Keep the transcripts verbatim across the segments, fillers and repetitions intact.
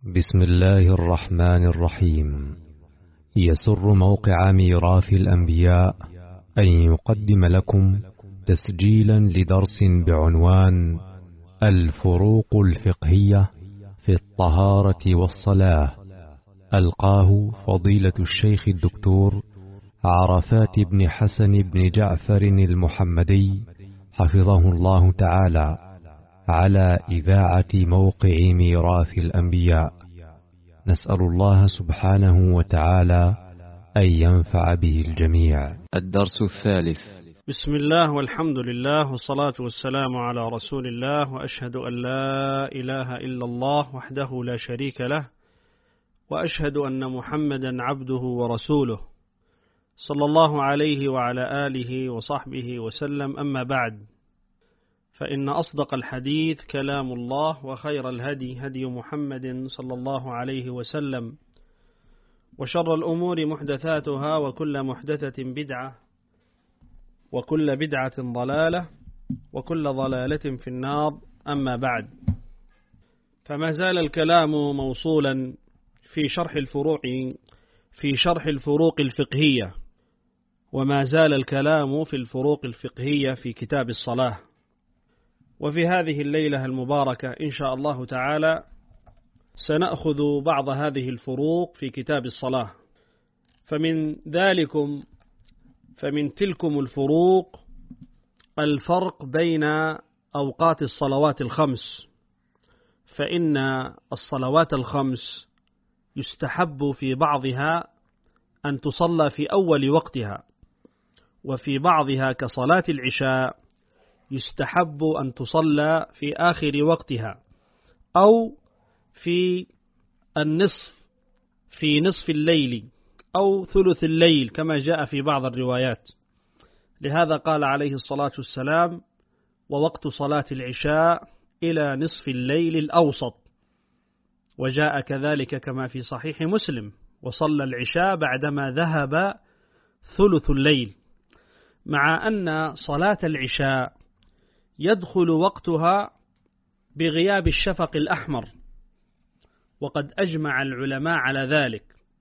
بسم الله الرحمن الرحيم. يسر موقع ميراث الأنبياء أن يقدم لكم تسجيلا لدرس بعنوان الفروق الفقهية في الطهارة والصلاة، ألقاه فضيلة الشيخ الدكتور عرفات بن حسن بن جعفر المحمدي حفظه الله تعالى على إذاعة موقع ميراث الأنبياء. نسأل الله سبحانه وتعالى أن ينفع به الجميع. الدرس الثالث. بسم الله والحمد لله والصلاة والسلام على رسول الله، وأشهد أن لا إله إلا الله وحده لا شريك له، وأشهد أن محمدا عبده ورسوله صلى الله عليه وعلى آله وصحبه وسلم. أما بعد، فإن أصدق الحديث كلام الله، وخير الهدي هدي محمد صلى الله عليه وسلم، وشر الأمور محدثاتها، وكل محدثة بدعة، وكل بدعة ضلالة، وكل ضلالة في النار. أما بعد، فما زال الكلام موصولا في شرح الفروع في شرح الفروق الفقهية، وما زال الكلام في الفروق الفقهية في كتاب الصلاة. وفي هذه الليلة المباركة إن شاء الله تعالى سنأخذ بعض هذه الفروق في كتاب الصلاة. فمن ذلكم فمن تلكم الفروق الفرق بين أوقات الصلوات الخمس، فإن الصلوات الخمس يستحب في بعضها أن تصلى في أول وقتها، وفي بعضها كصلاة العشاء يستحب أن تصلى في آخر وقتها، أو في النصف في نصف الليل أو ثلث الليل كما جاء في بعض الروايات. لهذا قال عليه الصلاة والسلام: ووقت صلاة العشاء إلى نصف الليل الأوسط. وجاء كذلك كما في صحيح مسلم: وصلى العشاء بعدما ذهب ثلث الليل. مع أن صلاة العشاء يدخل وقتها بغياب الشفق الأحمر، وقد أجمع العلماء على ذلك.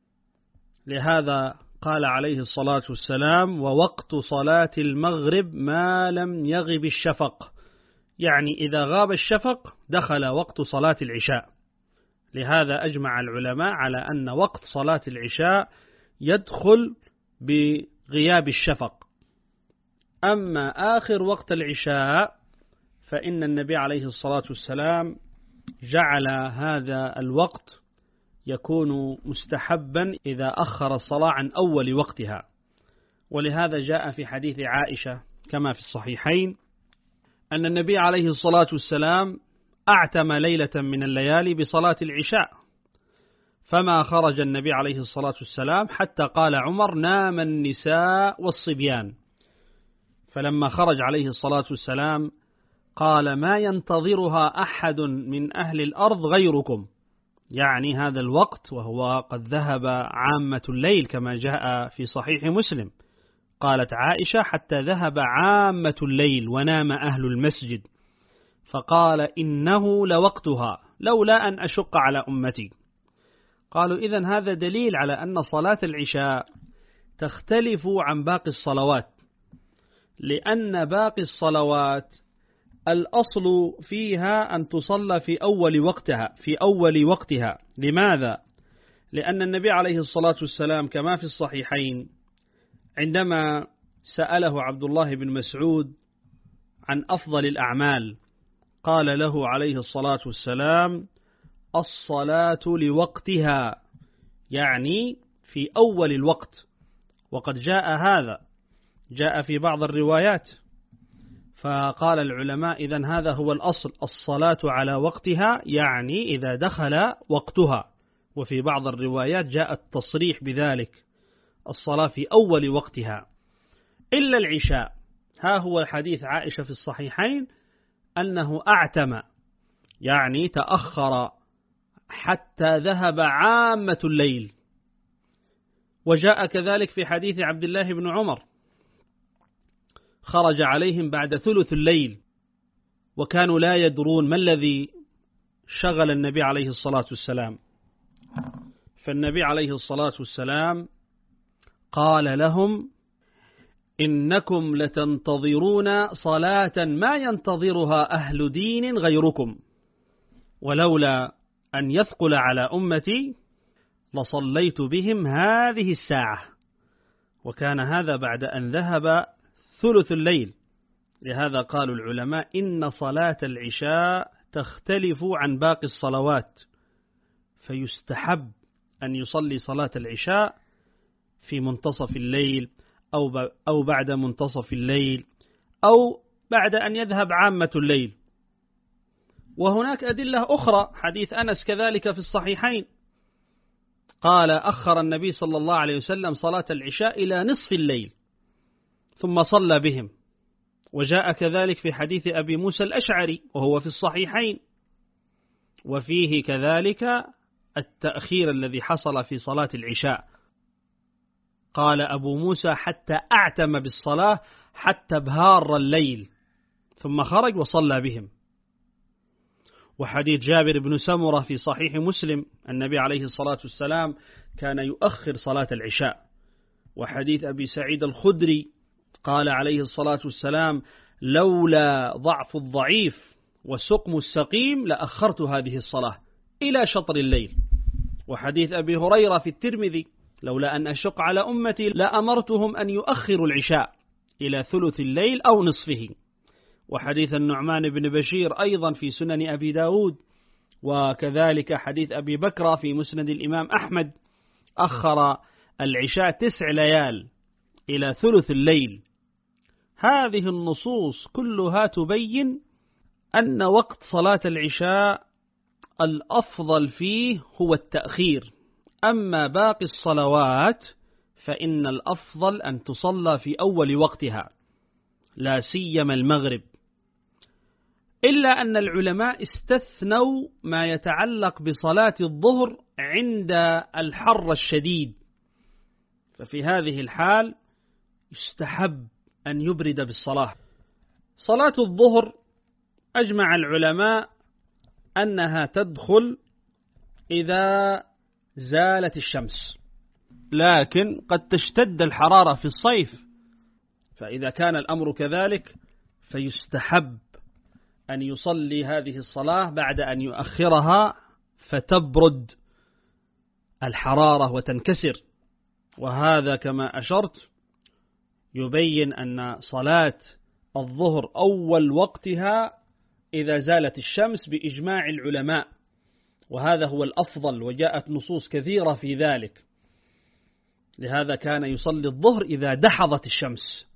لهذا قال عليه الصلاة والسلام: ووقت صلاة المغرب ما لم يغب الشفق، يعني إذا غاب الشفق دخل وقت صلاة العشاء. لهذا أجمع العلماء على أن وقت صلاة العشاء يدخل بغياب الشفق. أما آخر وقت العشاء فإن النبي عليه الصلاة والسلام جعل هذا الوقت يكون مستحبا إذا أخر الصلاة عن أول وقتها. ولهذا جاء في حديث عائشة كما في الصحيحين أن النبي عليه الصلاة والسلام أعتم ليلة من الليالي بصلاة العشاء، فما خرج النبي عليه الصلاة والسلام حتى قال عمر: نام النساء والصبيان. فلما خرج عليه الصلاة والسلام قال: ما ينتظرها أحد من أهل الأرض غيركم، يعني هذا الوقت وهو قد ذهب عامة الليل كما جاء في صحيح مسلم. قالت عائشة: حتى ذهب عامة الليل ونام أهل المسجد. فقال: إنه لوقتها لولا أن أشق على أمتي. قالوا: إذن هذا دليل على أن صلاة العشاء تختلف عن باقي الصلوات، لأن باقي الصلوات الأصل فيها أن تصلى في أول وقتها في أول وقتها لماذا؟ لأن النبي عليه الصلاة والسلام كما في الصحيحين عندما سأله عبد الله بن مسعود عن أفضل الأعمال قال له عليه الصلاة والسلام: الصلاة لوقتها، يعني في أول الوقت. وقد جاء هذا جاء في بعض الروايات. فقال العلماء: إذن هذا هو الأصل، الصلاة على وقتها، يعني إذا دخل وقتها. وفي بعض الروايات جاء التصريح بذلك، الصلاة في أول وقتها، إلا العشاء. ها هو حديث عائشة في الصحيحين أنه أعتم، يعني تأخر حتى ذهب عامة الليل. وجاء كذلك في حديث عبد الله بن عمر: خرج عليهم بعد ثلث الليل، وكانوا لا يدرون ما الذي شغل النبي عليه الصلاة والسلام. فالنبي عليه الصلاة والسلام قال لهم: إنكم لتنتظرون صلاة ما ينتظرها أهل دين غيركم، ولولا أن يثقل على أمتي لصليت بهم هذه الساعة. وكان هذا بعد أن ذهب ثلث الليل. لهذا قالوا العلماء إن صلاة العشاء تختلف عن باقي الصلوات، فيستحب أن يصلي صلاة العشاء في منتصف الليل أو أو بعد منتصف الليل أو بعد أن يذهب عامة الليل. وهناك أدلة أخرى، حديث أنس كذلك في الصحيحين، قال: أخر النبي صلى الله عليه وسلم صلاة العشاء إلى نصف الليل ثم صلى بهم. وجاء كذلك في حديث أبي موسى الأشعري وهو في الصحيحين، وفيه كذلك التأخير الذي حصل في صلاة العشاء. قال أبو موسى: حتى أعتم بالصلاة حتى بهار الليل، ثم خرج وصلى بهم. وحديث جابر بن سمرة في صحيح مسلم النبي عليه الصلاة والسلام كان يؤخر صلاة العشاء. وحديث أبي سعيد الخدري قال عليه الصلاة والسلام: لولا ضعف الضعيف وسقم السقيم لأخرت هذه الصلاة إلى شطر الليل. وحديث أبي هريرة في الترمذي: لولا أن أشق على أمتي لأمرتهم أن يؤخروا العشاء إلى ثلث الليل أو نصفه. وحديث النعمان بن بشير أيضا في سنن أبي داود، وكذلك حديث أبي بكر في مسند الإمام أحمد، أخر العشاء تسع ليال إلى ثلث الليل. هذه النصوص كلها تبين أن وقت صلاة العشاء الأفضل فيه هو التأخير، أما باقي الصلوات فإن الأفضل أن تصلى في أول وقتها، لا سيما المغرب، إلا أن العلماء استثنوا ما يتعلق بصلاة الظهر عند الحر الشديد، ففي هذه الحال يستحب أن يبرد بالصلاة. صلاة الظهر أجمع العلماء أنها تدخل إذا زالت الشمس، لكن قد تشتد الحرارة في الصيف، فإذا كان الأمر كذلك فيستحب أن يصلي هذه الصلاة بعد أن يؤخرها فتبرد الحرارة وتنكسر. وهذا كما أشرت يبين أن صلاة الظهر أول وقتها إذا زالت الشمس بإجماع العلماء، وهذا هو الأفضل، وجاءت نصوص كثيرة في ذلك. لهذا كان يصلي الظهر إذا دحضت الشمس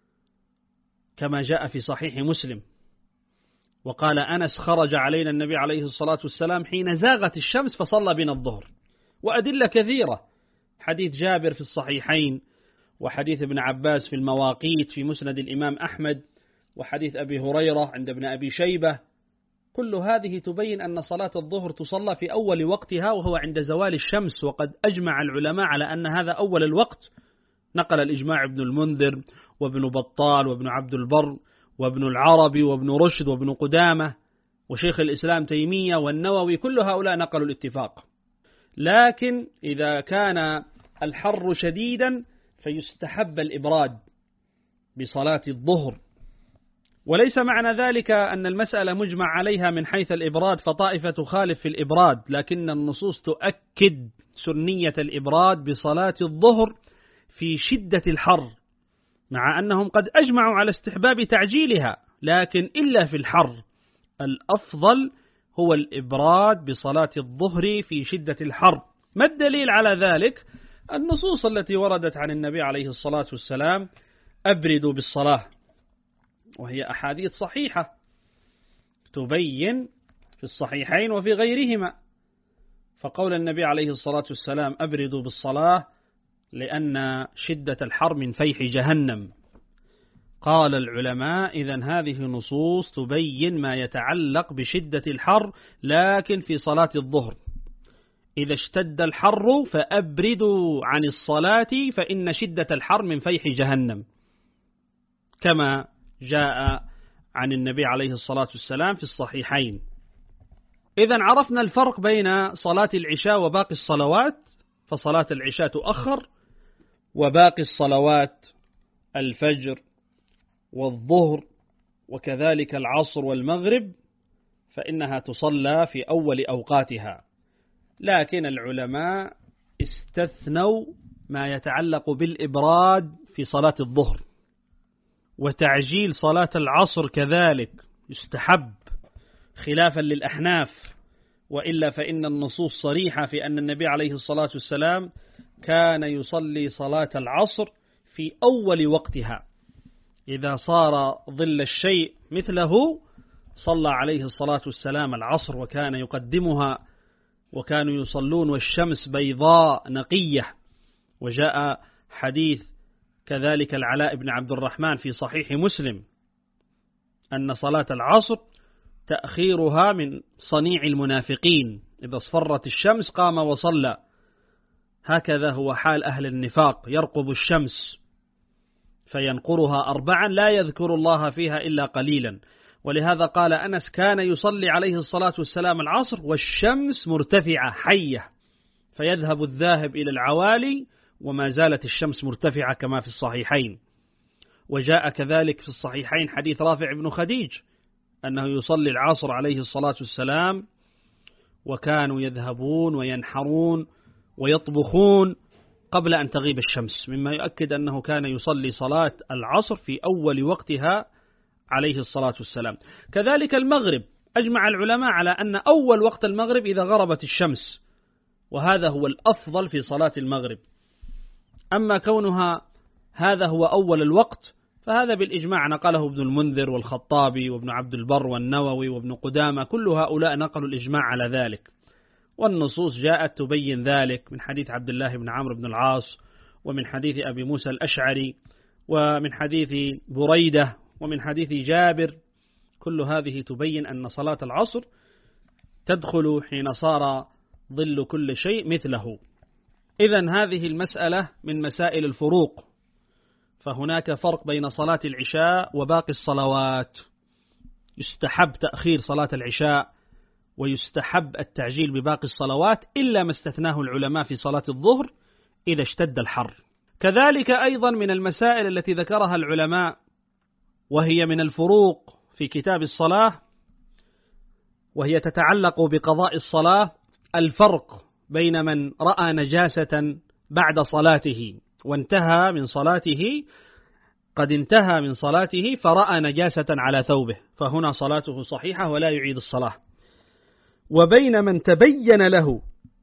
كما جاء في صحيح مسلم. وقال أنس: خرج علينا النبي عليه الصلاة والسلام حين زاغت الشمس فصلى بنا الظهر. وأدلة كثيرة، حديث جابر في الصحيحين، وحديث ابن عباس في المواقيت في مسند الإمام أحمد، وحديث أبي هريرة عند ابن أبي شيبة، كل هذه تبين أن صلاة الظهر تصلى في أول وقتها وهو عند زوال الشمس. وقد أجمع العلماء على أن هذا أول الوقت، نقل الإجماع ابن المنذر وابن بطال وابن عبد البر وابن العربي وابن رشد وابن قدامة وشيخ الإسلام تيمية والنووي، كل هؤلاء نقلوا الاتفاق. لكن إذا كان الحر شديدا فيستحب الإبراد بصلاة الظهر. وليس معنى ذلك أن المسألة مجمع عليها من حيث الإبراد فطائفة تخالف في الإبراد، لكن النصوص تؤكد سنية الإبراد بصلاة الظهر في شدة الحر، مع أنهم قد أجمعوا على استحباب تعجيلها، لكن إلا في الحر الأفضل هو الإبراد بصلاة الظهر في شدة الحر. ما الدليل على ذلك؟ النصوص التي وردت عن النبي عليه الصلاة والسلام: أبردوا بالصلاة، وهي أحاديث صحيحة تبين في الصحيحين وفي غيرهما. فقول النبي عليه الصلاة والسلام أبردوا بالصلاة لأن شدة الحر من فيح جهنم. قال العلماء: إذن هذه نصوص تبين ما يتعلق بشدة الحر، لكن في صلاة الظهر إذا اشتد الحر فأبردوا عن الصلاة فإن شدة الحر من فيح جهنم، كما جاء عن النبي عليه الصلاة والسلام في الصحيحين. إذن عرفنا الفرق بين صلاة العشاء وباقي الصلوات، فصلاة العشاء تؤخر، وباقي الصلوات الفجر والظهر وكذلك العصر والمغرب فإنها تصلى في أول أوقاتها. لكن العلماء استثنوا ما يتعلق بالإبراد في صلاة الظهر، وتعجيل صلاة العصر كذلك يستحب خلافا للأحناف، وإلا فإن النصوص صريحة في أن النبي عليه الصلاة والسلام كان يصلي صلاة العصر في أول وقتها، إذا صار ظل الشيء مثله صلى عليه الصلاة والسلام العصر وكان يقدمها، وكانوا يصلون والشمس بيضاء نقية. وجاء حديث كذلك العلاء بن عبد الرحمن في صحيح مسلم أن صلاة العصر تأخيرها من صنيع المنافقين، إذا اصفرت الشمس قام وصلى. هكذا هو حال أهل النفاق، يرقب الشمس فينقرها أربعا لا يذكر الله فيها إلا قليلا. ولهذا قال أنس كان يصلي عليه الصلاة والسلام العصر والشمس مرتفعة حية، فيذهب الذاهب إلى العوالي وما زالت الشمس مرتفعة كما في الصحيحين. وجاء كذلك في الصحيحين حديث رافع بن خديج أنه يصلي العصر عليه الصلاة والسلام وكانوا يذهبون وينحرون ويطبخون قبل أن تغيب الشمس، مما يؤكد أنه كان يصلي صلاة العصر في أول وقتها عليه الصلاة والسلام. كذلك المغرب، أجمع العلماء على أن أول وقت المغرب إذا غربت الشمس، وهذا هو الأفضل في صلاة المغرب. أما كونها هذا هو أول الوقت فهذا بالإجماع نقله ابن المنذر والخطابي وابن عبد البر والنووي وابن قدامة، كل هؤلاء نقلوا الإجماع على ذلك، والنصوص جاءت تبين ذلك من حديث عبد الله بن عمرو بن العاص، ومن حديث أبي موسى الأشعري، ومن حديث بريدة، ومن حديث جابر. كل هذه تبين أن صلاة العصر تدخل حين صار ظل كل شيء مثله. إذن هذه المسألة من مسائل الفروق، فهناك فرق بين صلاة العشاء وباقي الصلوات. يستحب تأخير صلاة العشاء ويستحب التعجيل بباقي الصلوات، إلا ما استثناه العلماء في صلاة الظهر إذا اشتد الحر. كذلك أيضا من المسائل التي ذكرها العلماء وهي من الفروق في كتاب الصلاة، وهي تتعلق بقضاء الصلاة، الفرق بين من رأى نجاسة بعد صلاته وانتهى من صلاته، قد انتهى من صلاته فرأى نجاسة على ثوبه، فهنا صلاته صحيحة ولا يعيد الصلاة، وبين من تبين له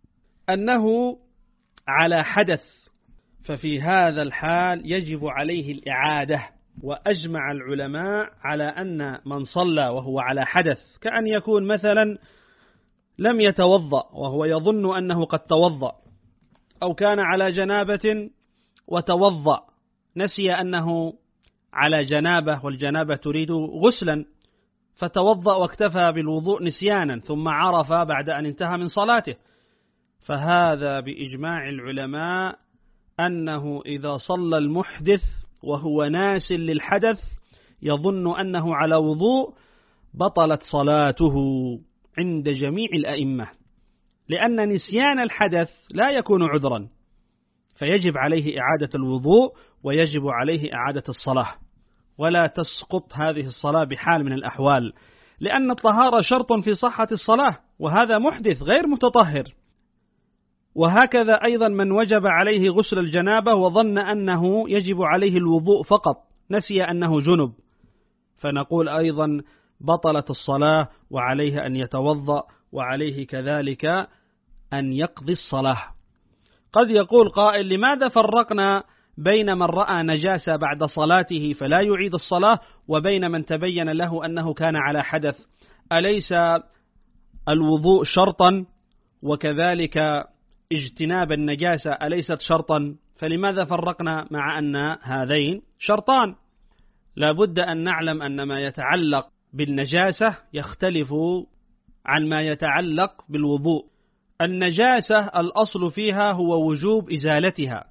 أنه على حدث، ففي هذا الحال يجب عليه الإعادة. وأجمع العلماء على أن من صلى وهو على حدث، كأن يكون مثلا لم يتوضأ وهو يظن أنه قد توضأ، أو كان على جنابة وتوضأ نسي أنه على جنابة والجنابة تريد غسلا، فتوضأ واكتفى بالوضوء نسيانا ثم عرف بعد أن انتهى من صلاته، فهذا بإجماع العلماء أنه إذا صلى المحدث وهو ناس للحدث يظن أنه على وضوء بطلت صلاته عند جميع الأئمة، لأن نسيان الحدث لا يكون عذرا، فيجب عليه إعادة الوضوء ويجب عليه إعادة الصلاة، ولا تسقط هذه الصلاة بحال من الأحوال، لأن الطهارة شرط في صحة الصلاة، وهذا محدث غير متطهر. وهكذا أيضا من وجب عليه غسل الجنابة وظن أنه يجب عليه الوضوء فقط، نسي أنه جنب، فنقول أيضا بطلت الصلاة وعليه أن يتوضأ، وعليه كذلك أن يقضي الصلاة. قد يقول قائل: لماذا فرقنا بين من رأى نجاسة بعد صلاته فلا يعيد الصلاة وبين من تبين له أنه كان على حدث؟ أليس الوضوء شرطا وكذلك اجتناب النجاسة أليست شرطا؟ فلماذا فرقنا مع أن هذين شرطان؟ لا بد أن نعلم أن ما يتعلق بالنجاسة يختلف عن ما يتعلق بالوضوء. النجاسة الأصل فيها هو وجوب إزالتها،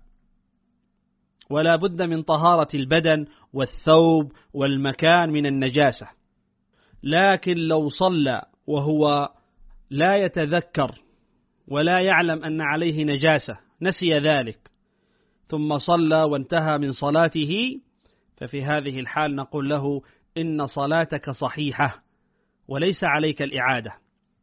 ولا بد من طهارة البدن والثوب والمكان من النجاسة، لكن لو صلى وهو لا يتذكر ولا يعلم أن عليه نجاسة، نسي ذلك ثم صلى وانتهى من صلاته، ففي هذه الحال نقول له إن صلاتك صحيحة وليس عليك الإعادة.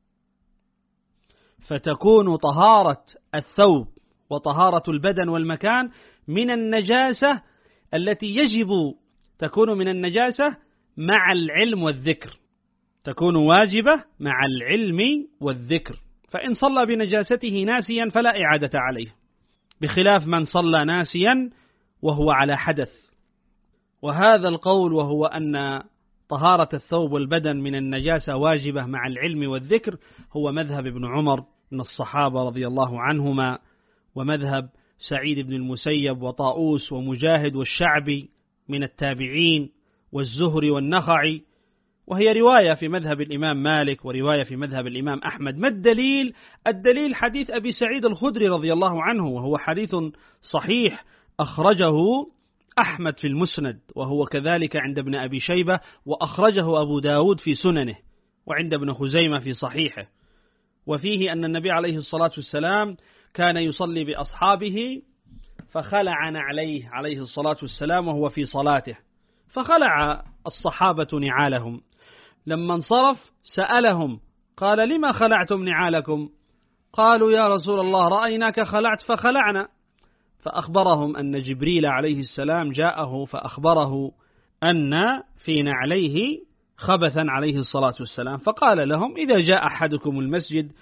فتكون طهارة الثوب وطهارة البدن والمكان من النجاسة التي يجب تكون من النجاسة مع العلم والذكر، تكون واجبة مع العلم والذكر. فإن صلى بنجاسته ناسيا فلا إعادة عليه، بخلاف من صلى ناسيا وهو على حدث. وهذا القول وهو أن طهارة الثوب والبدن من النجاسة واجبة مع العلم والذكر هو مذهب ابن عمر من الصحابة رضي الله عنهما، ومذهب سعيد بن المسيب وطاؤوس ومجاهد والشعبي من التابعين والزهري والنخعي، وهي رواية في مذهب الإمام مالك ورواية في مذهب الإمام أحمد. ما الدليل؟ الدليل حديث أبي سعيد الخدري رضي الله عنه، وهو حديث صحيح أخرجه أحمد في المسند، وهو كذلك عند ابن أبي شيبة، وأخرجه أبو داود في سننه، وعند ابن خزيمة في صحيحه. وفيه أن النبي عليه الصلاة والسلام كان يصلي بأصحابه فخلع نعليه عليه الصلاة والسلام وهو في صلاته، فخلع الصحابة نعالهم. لما انصرف سألهم قال: لما خلعتم نعالكم؟ قالوا: يا رسول الله رأيناك خلعت فخلعنا. فأخبرهم أن جبريل عليه السلام جاءه فأخبره أن في نعليه خبثا عليه الصلاة والسلام، فقال لهم: إذا جاء أحدكم المسجد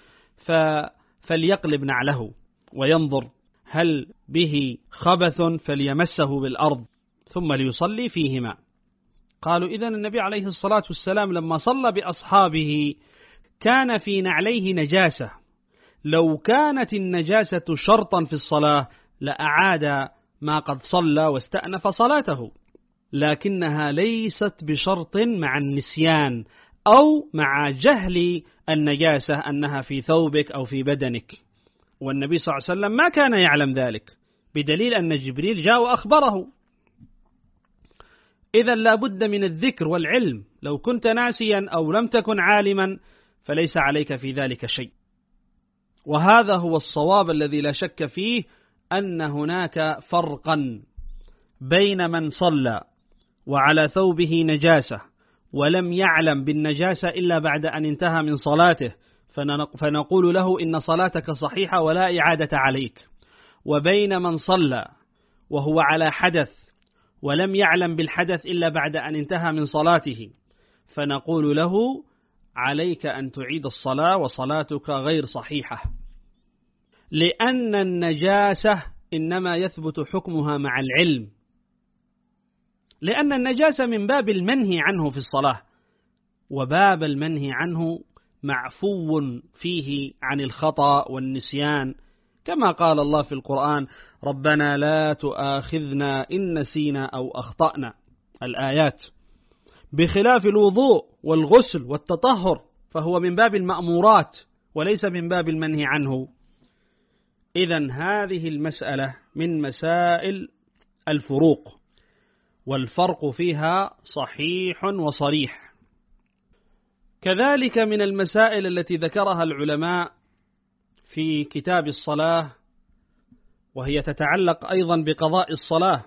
فليقلب نعله وينظر هل به خبث فليمسه بالأرض ثم ليصلي فيهما. قالوا: إذن النبي عليه الصلاة والسلام لما صلى بأصحابه كان في نعليه نجاسة، لو كانت النجاسة شرطا في الصلاة لأعاد ما قد صلى واستأنف صلاته، لكنها ليست بشرط مع النسيان أو مع جهل النجاسة أنها في ثوبك أو في بدنك. والنبي صلى الله عليه وسلم ما كان يعلم ذلك، بدليل أن جبريل جاء وأخبره. إذا لا بد من الذكر والعلم، لو كنت ناسيا أو لم تكن عالما فليس عليك في ذلك شيء. وهذا هو الصواب الذي لا شك فيه، أن هناك فرقا بين من صلى وعلى ثوبه نجاسة ولم يعلم بالنجاسة إلا بعد أن انتهى من صلاته فنقول له إن صلاتك صحيحة ولا إعادة عليك، وبين من صلى وهو على حدث ولم يعلم بالحدث إلا بعد أن انتهى من صلاته فنقول له عليك أن تعيد الصلاة وصلاتك غير صحيحة، لأن النجاسة إنما يثبت حكمها مع العلم، لأن النجاسة من باب المنهي عنه في الصلاة، وباب المنهي عنه معفو فيه عن الخطأ والنسيان، كما قال الله في القرآن: ربنا لا تؤاخذنا إن نسينا أو أخطأنا، الآيات. بخلاف الوضوء والغسل والتطهر فهو من باب المأمورات وليس من باب المنهي عنه. إذن هذه المسألة من مسائل الفروق، والفرق فيها صحيح وصريح. كذلك من المسائل التي ذكرها العلماء في كتاب الصلاة، وهي تتعلق أيضا بقضاء الصلاة،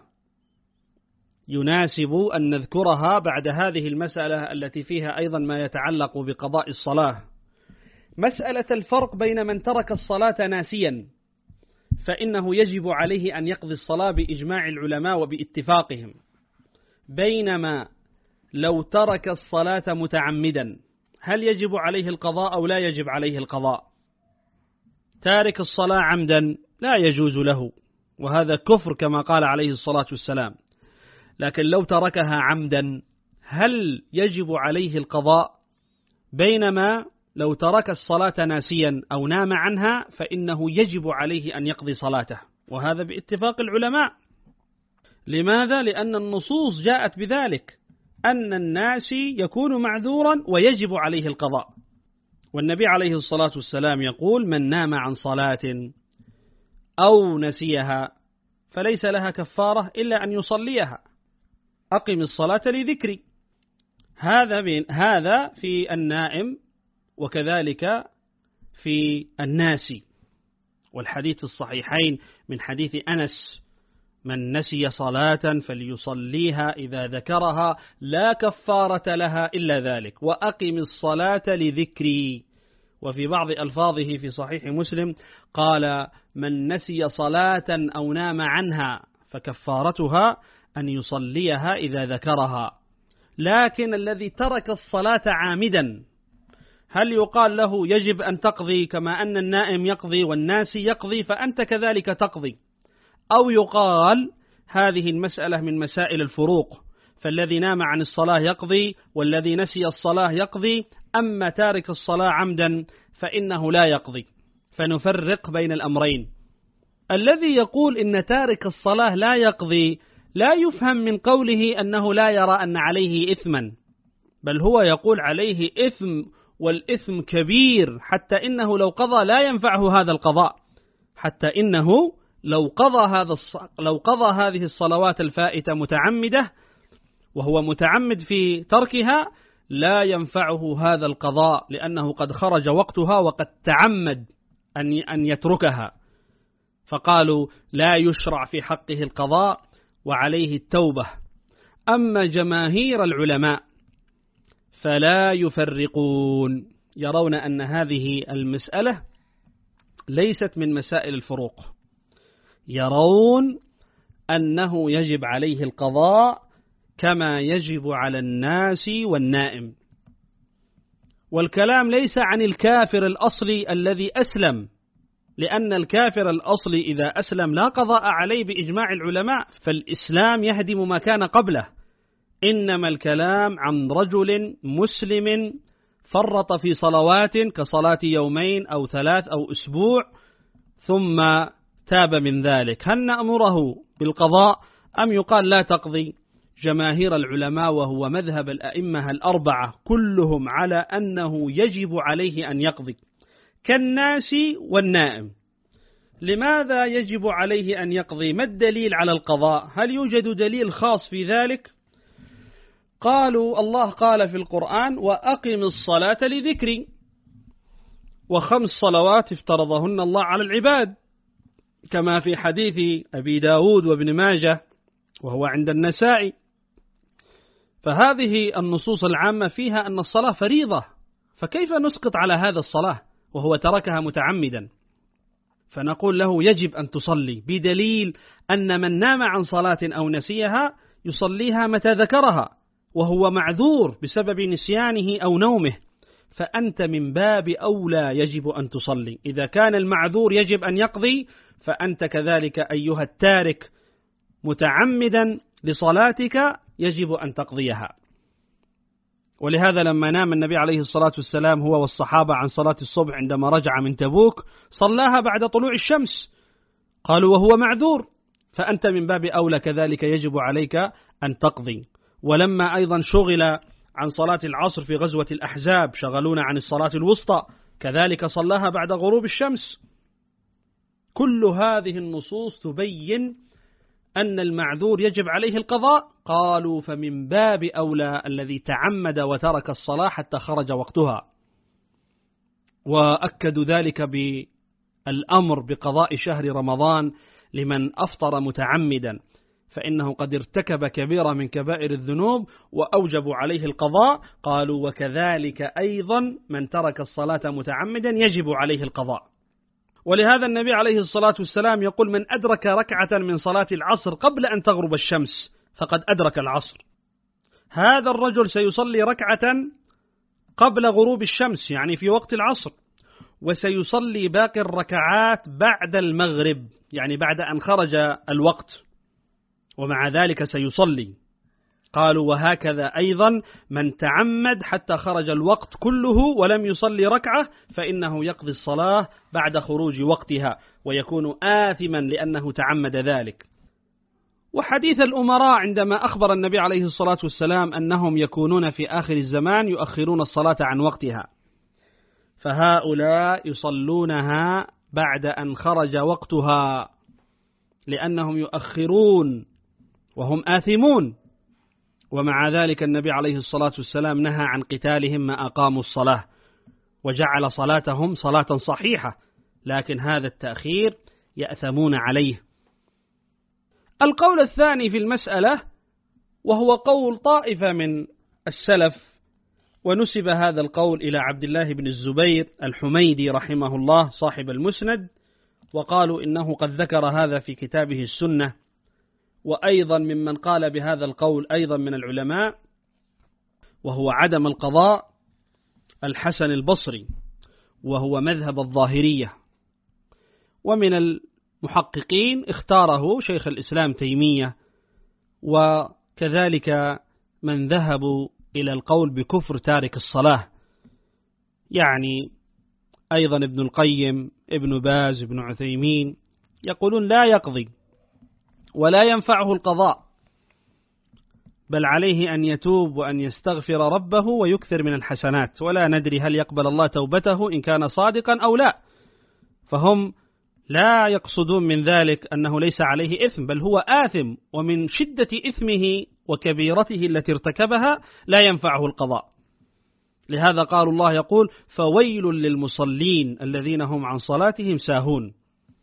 يناسب أن نذكرها بعد هذه المسألة التي فيها أيضا ما يتعلق بقضاء الصلاة. مسألة الفرق بين من ترك الصلاة ناسيا فإنه يجب عليه أن يقضي الصلاة بإجماع العلماء وباتفاقهم، بينما لو ترك الصلاة متعمدا هل يجب عليه القضاء أو لا يجب عليه القضاء؟ تارك الصلاة عمدا لا يجوز له، وهذا كفر كما قال عليه الصلاة والسلام. لكن لو تركها عمدا هل يجب عليه القضاء؟ بينما لو ترك الصلاة ناسيا أو نام عنها فإنه يجب عليه أن يقضي صلاته، وهذا باتفاق العلماء. لماذا؟ لأن النصوص جاءت بذلك، أن الناسي يكون معذورا ويجب عليه القضاء. والنبي عليه الصلاة والسلام يقول: من نام عن صلاة أو نسيها فليس لها كفارة إلا أن يصليها، أقم الصلاة لذكري. هذا هذا في النائم وكذلك في الناسي. والحديث الصحيحين من حديث أنس: من نسي صلاة فليصليها إذا ذكرها لا كفارة لها إلا ذلك، وأقم الصلاة لذكري. وفي بعض ألفاظه في صحيح مسلم قال: من نسي صلاة أو نام عنها فكفارتها أن يصليها إذا ذكرها. لكن الذي ترك الصلاة عامدا هل يقال له يجب أن تقضي كما أن النائم يقضي والناسي يقضي فأنت كذلك تقضي، أو يقال هذه المسألة من مسائل الفروق، فالذي نام عن الصلاة يقضي والذي نسي الصلاة يقضي، أما تارك الصلاة عمدا فإنه لا يقضي. فنفرق بين الأمرين. الذي يقول إن تارك الصلاة لا يقضي لا يفهم من قوله أنه لا يرى أن عليه إثما، بل هو يقول عليه إثم، والإثم كبير، حتى إنه لو قضى لا ينفعه هذا القضاء، حتى إنه لو قضى هذا لو قضى هذه الصلوات الفائتة متعمدة وهو متعمد في تركها لا ينفعه هذا القضاء، لأنه قد خرج وقتها وقد تعمد أن أن يتركها. فقالوا لا يشرع في حقه القضاء وعليه التوبة. أما جماهير العلماء فلا يفرقون، يرون أن هذه المسألة ليست من مسائل الفروق، يرون أنه يجب عليه القضاء كما يجب على الناس والنائم. والكلام ليس عن الكافر الأصلي الذي أسلم، لأن الكافر الأصلي إذا أسلم لا قضاء عليه بإجماع العلماء، فالإسلام يهدم ما كان قبله. إنما الكلام عن رجل مسلم فرط في صلوات كصلاة يومين أو ثلاث أو أسبوع ثم تاب من ذلك، هل نأمره بالقضاء أم يقال لا تقضي؟ جماهير العلماء وهو مذهب الأئمة الأربعة كلهم على أنه يجب عليه أن يقضي كالناس والنائم. لماذا يجب عليه أن يقضي؟ ما الدليل على القضاء؟ هل يوجد دليل خاص في ذلك؟ قالوا الله قال في القرآن: وأقم الصلاة لذكري، وخمس صلوات افترضهن الله على العباد، كما في حديث أبي داود وابن ماجه وهو عند النسائي. فهذه النصوص العامة فيها أن الصلاة فريضة، فكيف نسقط على هذا الصلاة وهو تركها متعمدا؟ فنقول له يجب أن تصلي بدليل أن من نام عن صلاة أو نسيها يصليها متى ذكرها وهو معذور بسبب نسيانه أو نومه، فأنت من باب أولى يجب أن تصلي. إذا كان المعذور يجب أن يقضي، فأنت كذلك أيها التارك متعمدا لصلاتك يجب أن تقضيها. ولهذا لما نام النبي عليه الصلاة والسلام هو والصحابة عن صلاة الصبح عندما رجع من تبوك صلاها بعد طلوع الشمس، قالوا وهو معذور، فأنت من باب أولى كذلك يجب عليك أن تقضي. ولما أيضا شغل عن صلاة العصر في غزوة الأحزاب شغلونا عن الصلاة الوسطى، كذلك صلاها بعد غروب الشمس. كل هذه النصوص تبين أن المعذور يجب عليه القضاء. قالوا فمن باب أولى الذي تعمد وترك الصلاة حتى خرج وقتها. وأكدوا ذلك بالأمر بقضاء شهر رمضان لمن أفطر متعمدا، فإنه قد ارتكب كبيرة من كبائر الذنوب وأوجبوا عليه القضاء. قالوا وكذلك أيضا من ترك الصلاة متعمدا يجب عليه القضاء. ولهذا النبي عليه الصلاة والسلام يقول من أدرك ركعة من صلاة العصر قبل أن تغرب الشمس فقد أدرك العصر. هذا الرجل سيصلي ركعة قبل غروب الشمس يعني في وقت العصر، وسيصلي باقي الركعات بعد المغرب يعني بعد أن خرج الوقت، ومع ذلك سيصلي. قالوا وهكذا أيضا من تعمد حتى خرج الوقت كله ولم يصلي ركعة فإنه يقضي الصلاة بعد خروج وقتها ويكون آثما لأنه تعمد ذلك. وحديث الأمراء عندما أخبر النبي عليه الصلاة والسلام أنهم يكونون في آخر الزمان يؤخرون الصلاة عن وقتها، فهؤلاء يصلونها بعد أن خرج وقتها لأنهم يؤخرون وهم آثمون. ومع ذلك النبي عليه الصلاة والسلام نهى عن قتالهم ما أقاموا الصلاة وجعل صلاتهم صلاة صحيحة، لكن هذا التأخير يأثمون عليه. القول الثاني في المسألة، وهو قول طائفة من السلف، ونسب هذا القول إلى عبد الله بن الزبير الحميدي رحمه الله صاحب المسند، وقالوا إنه قد ذكر هذا في كتابه السنة، وأيضا ممن قال بهذا القول أيضا من العلماء، وهو عدم القضاء، الحسن البصري، وهو مذهب الظاهرية. ومن المحققين اختاره شيخ الإسلام تيمية، وكذلك من ذهبوا إلى القول بكفر تارك الصلاة، يعني أيضا ابن القيم، ابن باز، ابن عثيمين، يقولون لا يقضي ولا ينفعه القضاء، بل عليه أن يتوب وأن يستغفر ربه ويكثر من الحسنات، ولا ندري هل يقبل الله توبته إن كان صادقا أو لا. فهم لا يقصدون من ذلك أنه ليس عليه إثم، بل هو آثم، ومن شدة إثمه وكبيرته التي ارتكبها لا ينفعه القضاء. لهذا قال الله يقول: فويل للمصلين الذين هم عن صلاتهم ساهون.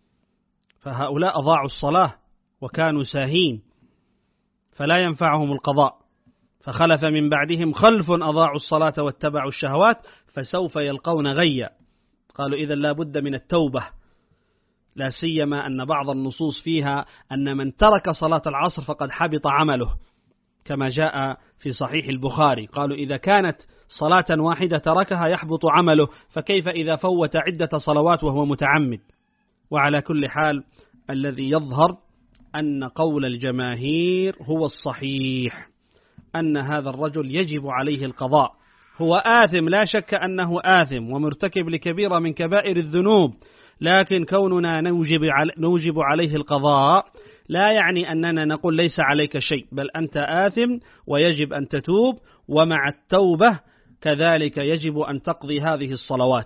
فهؤلاء أضاعوا الصلاة وكانوا ساهين، فلا ينفعهم القضاء. فخلف من بعدهم خلف أضاعوا الصلاة واتبعوا الشهوات فسوف يلقون غيا. قالوا إذا لا بد من التوبة، لا سيما أن بعض النصوص فيها أن من ترك صلاة العصر فقد حبط عمله، كما جاء في صحيح البخاري. قالوا إذا كانت صلاة واحدة تركها يحبط عمله، فكيف إذا فوت عدة صلوات وهو متعمد؟ وعلى كل حال الذي يظهر أن قول الجماهير هو الصحيح، أن هذا الرجل يجب عليه القضاء. هو آثم، لا شك أنه آثم ومرتكب لكبيرة من كبائر الذنوب، لكن كوننا نوجب عليه القضاء لا يعني أننا نقول ليس عليك شيء، بل أنت آثم ويجب أن تتوب، ومع التوبة كذلك يجب أن تقضي هذه الصلوات.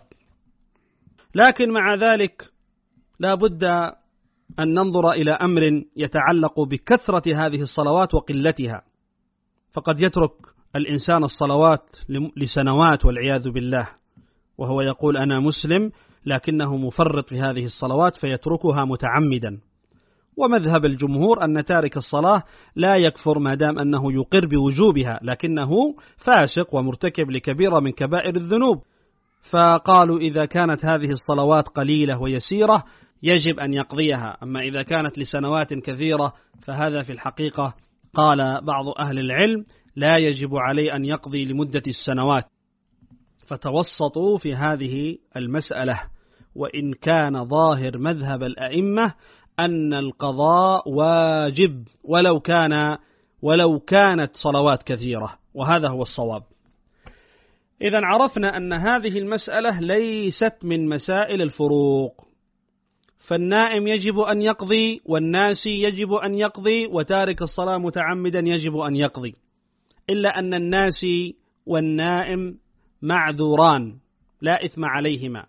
لكن مع ذلك لا بد أن ننظر إلى أمر يتعلق بكثرة هذه الصلوات وقلتها. فقد يترك الإنسان الصلوات لسنوات والعياذ بالله، وهو يقول أنا مسلم، لكنه مفرط في هذه الصلوات فيتركها متعمدا. ومذهب الجمهور أن تارك الصلاة لا يكفر ما دام أنه يقر بوجوبها، لكنه فاسق ومرتكب لكبيرة من كبائر الذنوب. فقالوا إذا كانت هذه الصلوات قليلة ويسيرة يجب أن يقضيها، أما إذا كانت لسنوات كثيرة فهذا في الحقيقة قال بعض أهل العلم لا يجب عليه أن يقضي لمدة السنوات. فتوسطوا في هذه المسألة، وإن كان ظاهر مذهب الأئمة أن القضاء واجب ولو كان ولو كانت صلوات كثيرة، وهذا هو الصواب. إذن عرفنا أن هذه المسألة ليست من مسائل الفروق، فالنائم يجب أن يقضي، والناسي يجب أن يقضي، وتارك الصلاة متعمدا يجب أن يقضي، إلا أن الناسي والنائم معذوران لا إثم عليهما،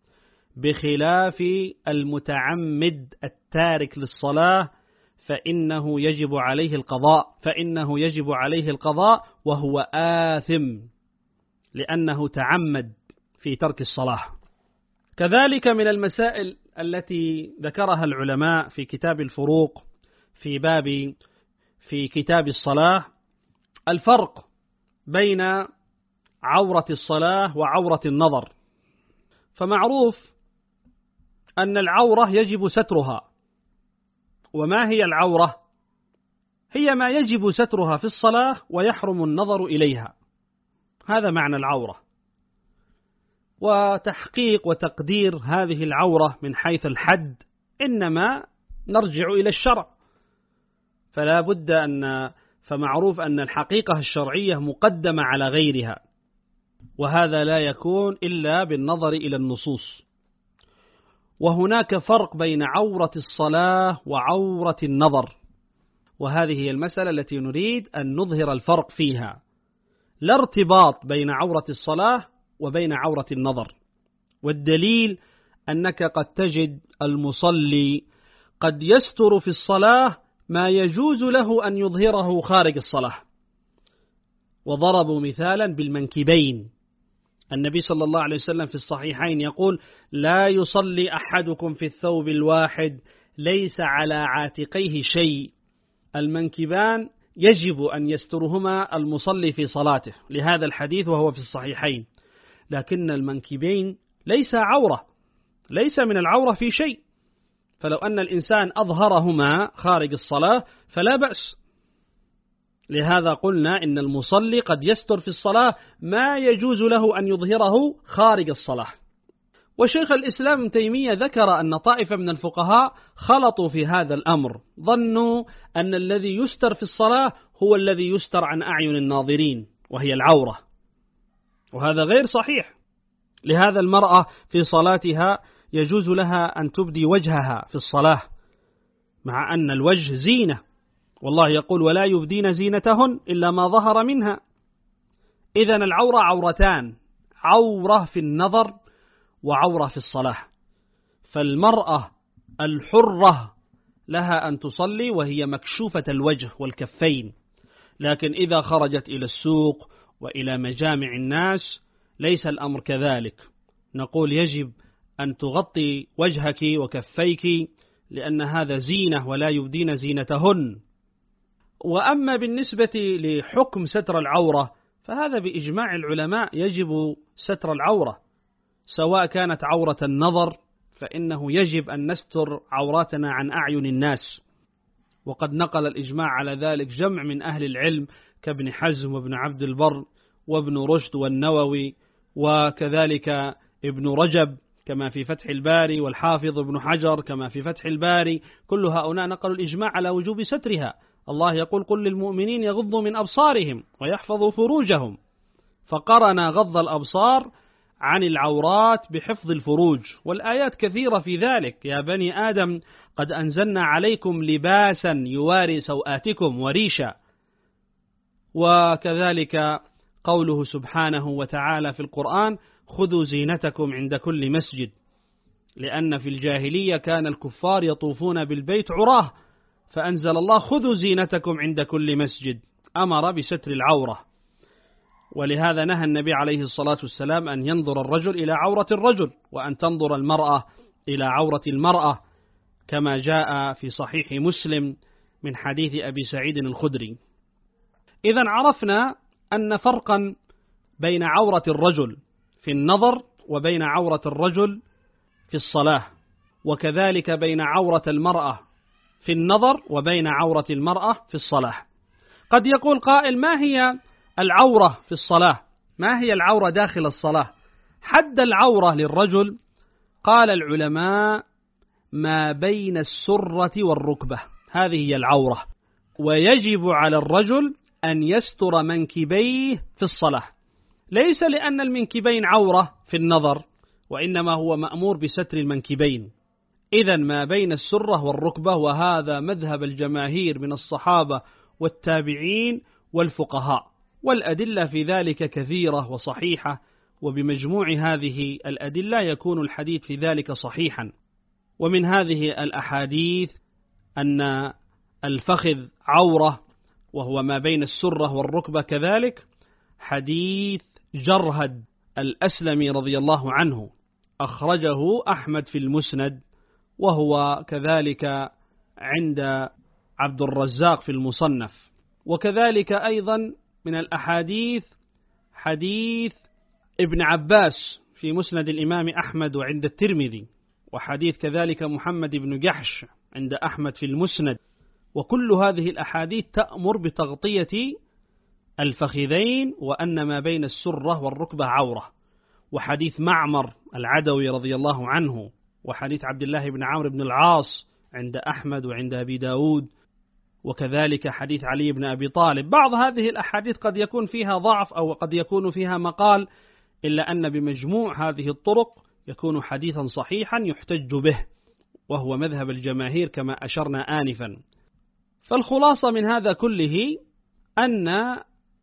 بخلاف المتعمد التارك للصلاة فإنه يجب عليه القضاء فإنه يجب عليه القضاء وهو آثم لأنه تعمد في ترك الصلاة. كذلك من المسائل التي ذكرها العلماء في كتاب الفروق في باب في كتاب الصلاة الفرق بين عورة الصلاة وعورة النظر. فمعروف أن العورة يجب سترها. وما هي العورة؟ هي ما يجب سترها في الصلاة ويحرم النظر إليها، هذا معنى العورة. وتحقيق وتقدير هذه العورة من حيث الحد إنما نرجع إلى الشرع، فلا بد أن فمعروف أن الحقيقة الشرعية مقدمة على غيرها، وهذا لا يكون إلا بالنظر إلى النصوص. وهناك فرق بين عورة الصلاة وعورة النظر، وهذه هي المسألة التي نريد أن نظهر الفرق فيها. لا ارتباط بين عورة الصلاة وبين عورة النظر، والدليل أنك قد تجد المصلي قد يستر في الصلاة ما يجوز له أن يظهره خارج الصلاة، وضربوا مثالا بالمنكبين، النبي صلى الله عليه وسلم في الصحيحين يقول: لا يصلي أحدكم في الثوب الواحد ليس على عاتقيه شيء. المنكبان يجب أن يسترهما المصلي في صلاته، لهذا الحديث وهو في الصحيحين. لكن المنكبين ليس عورة، ليس من العورة في شيء، فلو أن الإنسان أظهرهما خارج الصلاة فلا بأس. لهذا قلنا إن المصلي قد يستر في الصلاة ما يجوز له أن يظهره خارج الصلاة. وشيخ الإسلام ابن تيمية ذكر أن طائفة من الفقهاء خلطوا في هذا الأمر، ظنوا أن الذي يستر في الصلاة هو الذي يستر عن أعين الناظرين وهي العورة، وهذا غير صحيح. لهذا المرأة في صلاتها يجوز لها أن تبدي وجهها في الصلاة، مع أن الوجه زينة، والله يقول: ولا يبدين زينتهن إلا ما ظهر منها. إذن العورة عورتان، عورة في النظر وعورة في الصلاة. فالمرأة الحرة لها أن تصلي وهي مكشوفة الوجه والكفين، لكن إذا خرجت إلى السوق وإلى مجامع الناس ليس الأمر كذلك. نقول يجب أن تغطي وجهك وكفيك، لأن هذا زينة ولا يبدين زينتهن. وأما بالنسبة لحكم ستر العورة فهذا بإجماع العلماء يجب ستر العورة، سواء كانت عورة النظر فإنه يجب أن نستر عوراتنا عن أعين الناس، وقد نقل الإجماع على ذلك جمع من أهل العلم كابن حزم وابن عبد البر وابن رشد والنووي، وكذلك ابن رجب كما في فتح الباري، والحافظ ابن حجر كما في فتح الباري. كل هؤلاء نقلوا الإجماع على وجوب سترها. الله يقول: قل للمؤمنين يغضوا من أبصارهم ويحفظوا فروجهم، فقرن غض الأبصار عن العورات بحفظ الفروج، والآيات كثيرة في ذلك: يا بني آدم قد أنزلنا عليكم لباسا يواري سوآتكم وريشا. وكذلك قوله سبحانه وتعالى في القرآن: خذوا زينتكم عند كل مسجد، لأن في الجاهلية كان الكفار يطوفون بالبيت عراه، فأنزل الله: خذوا زينتكم عند كل مسجد، أمر بستر العورة. ولهذا نهى النبي عليه الصلاة والسلام أن ينظر الرجل إلى عورة الرجل، وأن تنظر المرأة إلى عورة المرأة، كما جاء في صحيح مسلم من حديث أبي سعيد الخدري. إذن عرفنا أن فرقا بين عورة الرجل في النظر وبين عورة الرجل في الصلاة، وكذلك بين عورة المرأة في النظر وبين عورة المرأة في الصلاة. قد يقول قائل: ما هي العورة في الصلاة؟ ما هي العورة داخل الصلاة؟ حد العورة للرجل قال العلماء: ما بين السرة والركبة، هذه هي العورة، ويجب على الرجل أن يستر منكبيه في الصلاة، ليس لأن المنكبين عورة في النظر، وإنما هو مأمور بستر المنكبين. إذن ما بين السرة والركبة، وهذا مذهب الجماهير من الصحابة والتابعين والفقهاء، والأدلة في ذلك كثيرة وصحيحة، وبمجموع هذه الأدلة يكون الحديث في ذلك صحيحا. ومن هذه الأحاديث أن الفخذ عورة وهو ما بين السرة والركبة، كذلك حديث جرهد الأسلمي رضي الله عنه أخرجه أحمد في المسند، وهو كذلك عند عبد الرزاق في المصنف. وكذلك أيضا من الأحاديث حديث ابن عباس في مسند الإمام أحمد وعند الترمذي، وحديث كذلك محمد بن جحش عند أحمد في المسند. وكل هذه الأحاديث تأمر بتغطية الفخذين، وأن ما بين السرة والركبة عورة. وحديث معمر العدوي رضي الله عنه، وحديث عبد الله بن عمرو بن العاص عند أحمد وعند أبي داود، وكذلك حديث علي بن أبي طالب. بعض هذه الأحاديث قد يكون فيها ضعف أو قد يكون فيها مقال، إلا أن بمجموع هذه الطرق يكون حديثا صحيحا يحتج به، وهو مذهب الجماهير كما أشرنا آنفا. فالخلاصة من هذا كله أن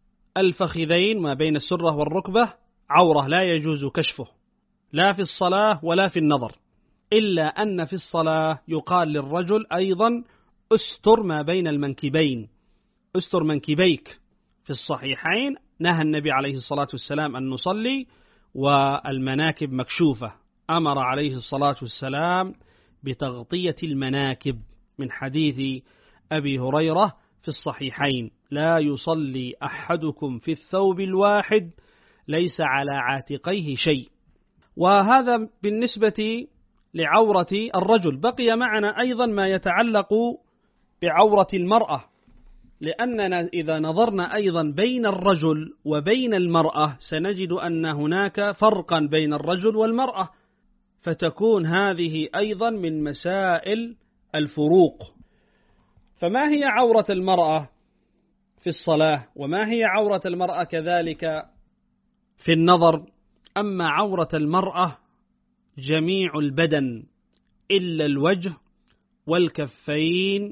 الفخذين ما بين السرة والركبة عورة لا يجوز كشفه، لا في الصلاة ولا في النظر، إلا أن في الصلاة يقال للرجل أيضا: استر ما بين المنكبين، استر منكبيك. في الصحيحين نهى النبي عليه الصلاة والسلام أن نصلي والمناكب مكشوفة، أمر عليه الصلاة والسلام بتغطية المناكب من حديث أبي هريرة في الصحيحين: لا يصلي أحدكم في الثوب الواحد ليس على عاتقيه شيء. وهذا بالنسبة لعورة الرجل. بقي معنا أيضا ما يتعلق بعورة المرأة، لأننا إذا نظرنا أيضا بين الرجل وبين المرأة سنجد أن هناك فرقا بين الرجل والمرأة، فتكون هذه أيضا من مسائل الفروق. فما هي عورة المرأة في الصلاة، وما هي عورة المرأة كذلك في النظر؟ أما عورة المرأة جميع البدن إلا الوجه والكفين،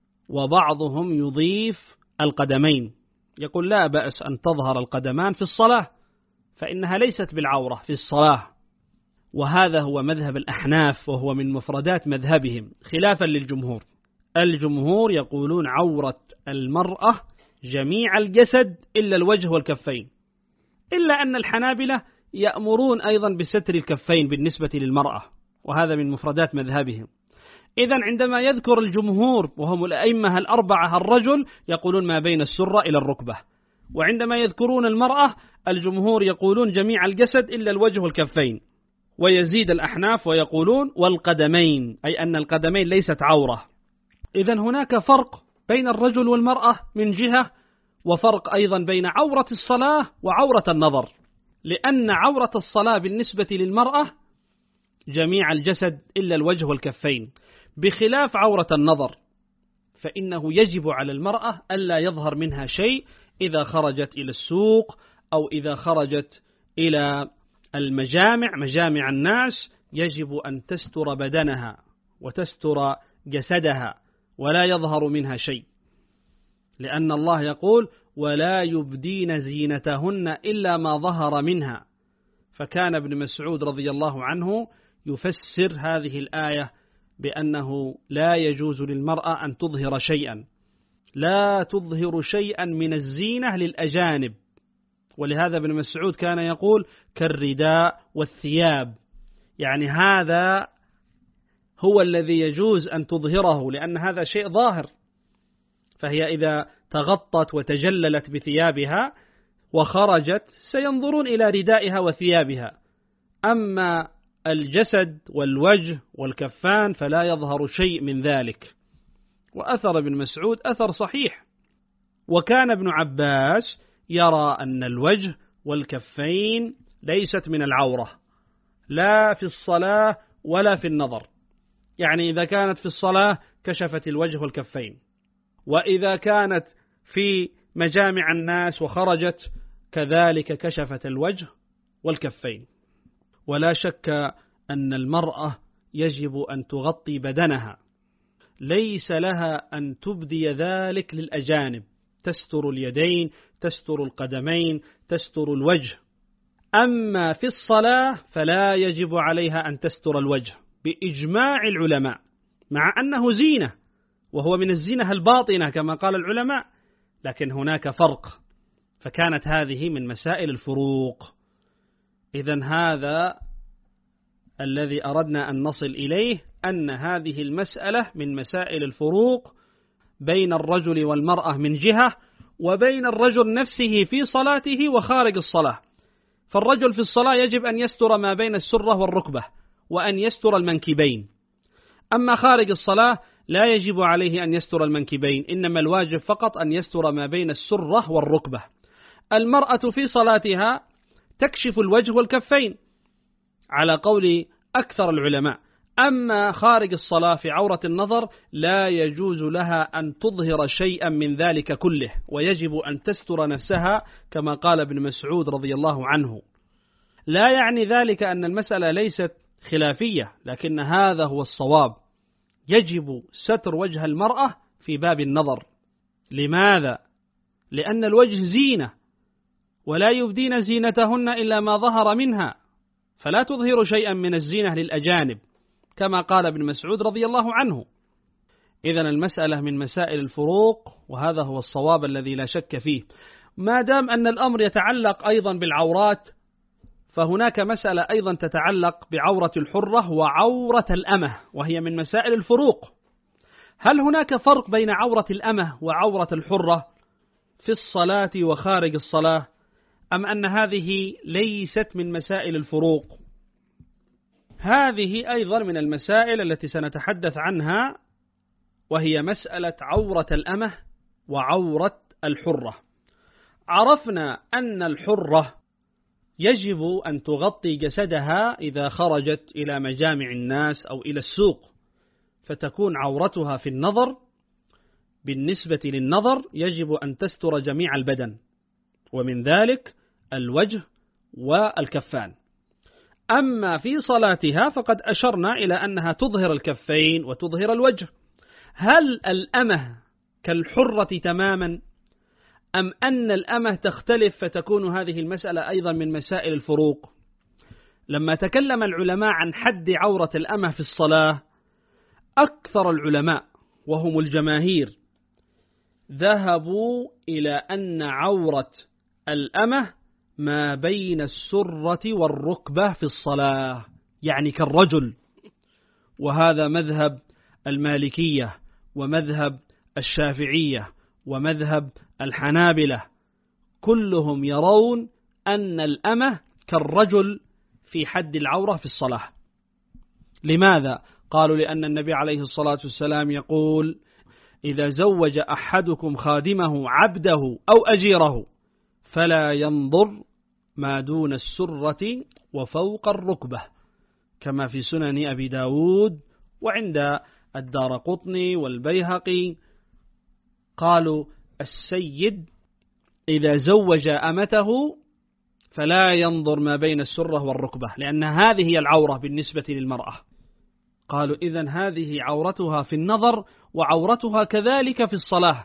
وبعضهم يضيف القدمين، يقول لا بأس أن تظهر القدمان في الصلاة فإنها ليست بالعورة في الصلاة. وهذا هو مذهب الأحناف، وهو من مفردات مذهبهم خلافا للجمهور. الجمهور يقولون عورة المرأة جميع الجسد إلا الوجه والكفين، إلا أن الحنابلة يأمرون أيضا بستر الكفين بالنسبة للمرأة، وهذا من مفردات مذهبهم. إذن عندما يذكر الجمهور وهم الأئمة الأربعة الرجل يقولون ما بين السرة إلى الركبة، وعندما يذكرون المرأة الجمهور يقولون جميع الجسد إلا الوجه والكفين، ويزيد الأحناف ويقولون والقدمين، أي أن القدمين ليست عورة. إذن هناك فرق بين الرجل والمرأة من جهة، وفرق أيضا بين عورة الصلاة وعورة النظر، لأن عورة الصلاة بالنسبة للمرأة جميع الجسد إلا الوجه والكفين، بخلاف عورة النظر فإنه يجب على المرأة ألا يظهر منها شيء إذا خرجت إلى السوق أو إذا خرجت إلى المجامع مجامع الناس، يجب أن تستر بدنها وتستر جسدها ولا يظهر منها شيء، لأن الله يقول ولا يبدين زينتهن إلا ما ظهر منها. فكان ابن مسعود رضي الله عنه يفسر هذه الآية بأنه لا يجوز للمرأة أن تظهر شيئا، لا تظهر شيئا من الزينة للأجانب، ولهذا ابن مسعود كان يقول كالرداء والثياب، يعني هذا هو الذي يجوز أن تظهره لأن هذا شيء ظاهر، فهي إذا تغطت وتجللت بثيابها وخرجت سينظرون إلى ردائها وثيابها. أما الجسد والوجه والكفان فلا يظهر شيء من ذلك. وأثر ابن مسعود أثر صحيح. وكان ابن عباس يرى أن الوجه والكفين ليست من العورة لا في الصلاة ولا في النظر، يعني إذا كانت في الصلاة كشفت الوجه والكفين، وإذا كانت في مجامع الناس وخرجت كذلك كشفت الوجه والكفين. ولا شك أن المرأة يجب أن تغطي بدنها، ليس لها أن تبدي ذلك للأجانب، تستر اليدين، تستر القدمين، تستر الوجه. أما في الصلاة فلا يجب عليها أن تستر الوجه بإجماع العلماء، مع أنه زينة وهو من الزينة الباطنة كما قال العلماء، لكن هناك فرق، فكانت هذه من مسائل الفروق. إذن هذا الذي أردنا أن نصل إليه، أن هذه المسألة من مسائل الفروق بين الرجل والمرأة من جهة، وبين الرجل نفسه في صلاته وخارج الصلاة. فالرجل في الصلاة يجب أن يستر ما بين السرة والركبة وأن يستر المنكبين، أما خارج الصلاة لا يجب عليه أن يستر المنكبين، إنما الواجب فقط أن يستر ما بين السرة والركبة. المرأة في صلاتها تكشف الوجه والكفين على قول أكثر العلماء، أما خارج الصلاة في عورة النظر لا يجوز لها أن تظهر شيئا من ذلك كله، ويجب أن تستر نفسها كما قال ابن مسعود رضي الله عنه. لا يعني ذلك أن المسألة ليست خلافية، لكن هذا هو الصواب، يجب ستر وجه المرأة في باب النظر. لماذا؟ لأن الوجه زينة، ولا يبدين زينتهن إلا ما ظهر منها، فلا تظهر شيئا من الزينة للأجانب كما قال ابن مسعود رضي الله عنه. إذن المسألة من مسائل الفروق، وهذا هو الصواب الذي لا شك فيه. ما دام أن الأمر يتعلق أيضا بالعورات، فهناك مسألة أيضا تتعلق بعورة الحرة وعورة الأمة، وهي من مسائل الفروق. هل هناك فرق بين عورة الأمة وعورة الحرة في الصلاة وخارج الصلاة، أم أن هذه ليست من مسائل الفروق؟ هذه أيضا من المسائل التي سنتحدث عنها، وهي مسألة عورة الأمة وعورة الحرة. عرفنا أن الحرة يجب أن تغطي جسدها إذا خرجت إلى مجامع الناس أو إلى السوق، فتكون عورتها في النظر. بالنسبة للنظر يجب أن تستر جميع البدن، ومن ذلك الوجه والكفان. أما في صلاتها فقد أشرنا إلى أنها تظهر الكفين وتظهر الوجه. هل الأمة كالحرة تماما، أم أن الأمة تختلف فتكون هذه المسألة أيضا من مسائل الفروق؟ لما تكلم العلماء عن حد عورة الأمة في الصلاة، أكثر العلماء وهم الجماهير ذهبوا إلى أن عورة الأمة ما بين السرة والركبة في الصلاة، يعني كالرجل. وهذا مذهب المالكية ومذهب الشافعية ومذهب الحنابلة، كلهم يرون أن الأمة كالرجل في حد العورة في الصلاة. لماذا؟ قالوا لأن النبي عليه الصلاة والسلام يقول: إذا زوج أحدكم خادمه عبده أو أجيره فلا ينظر ما دون السرة وفوق الركبة، كما في سنن أبي داود وعند الدارقطني والبيهقي. قالوا: السيد إذا زوج أمته فلا ينظر ما بين السرة والركبة، لأن هذه هي العورة بالنسبة للمرأة. قالوا: إذن هذه عورتها في النظر وعورتها كذلك في الصلاة.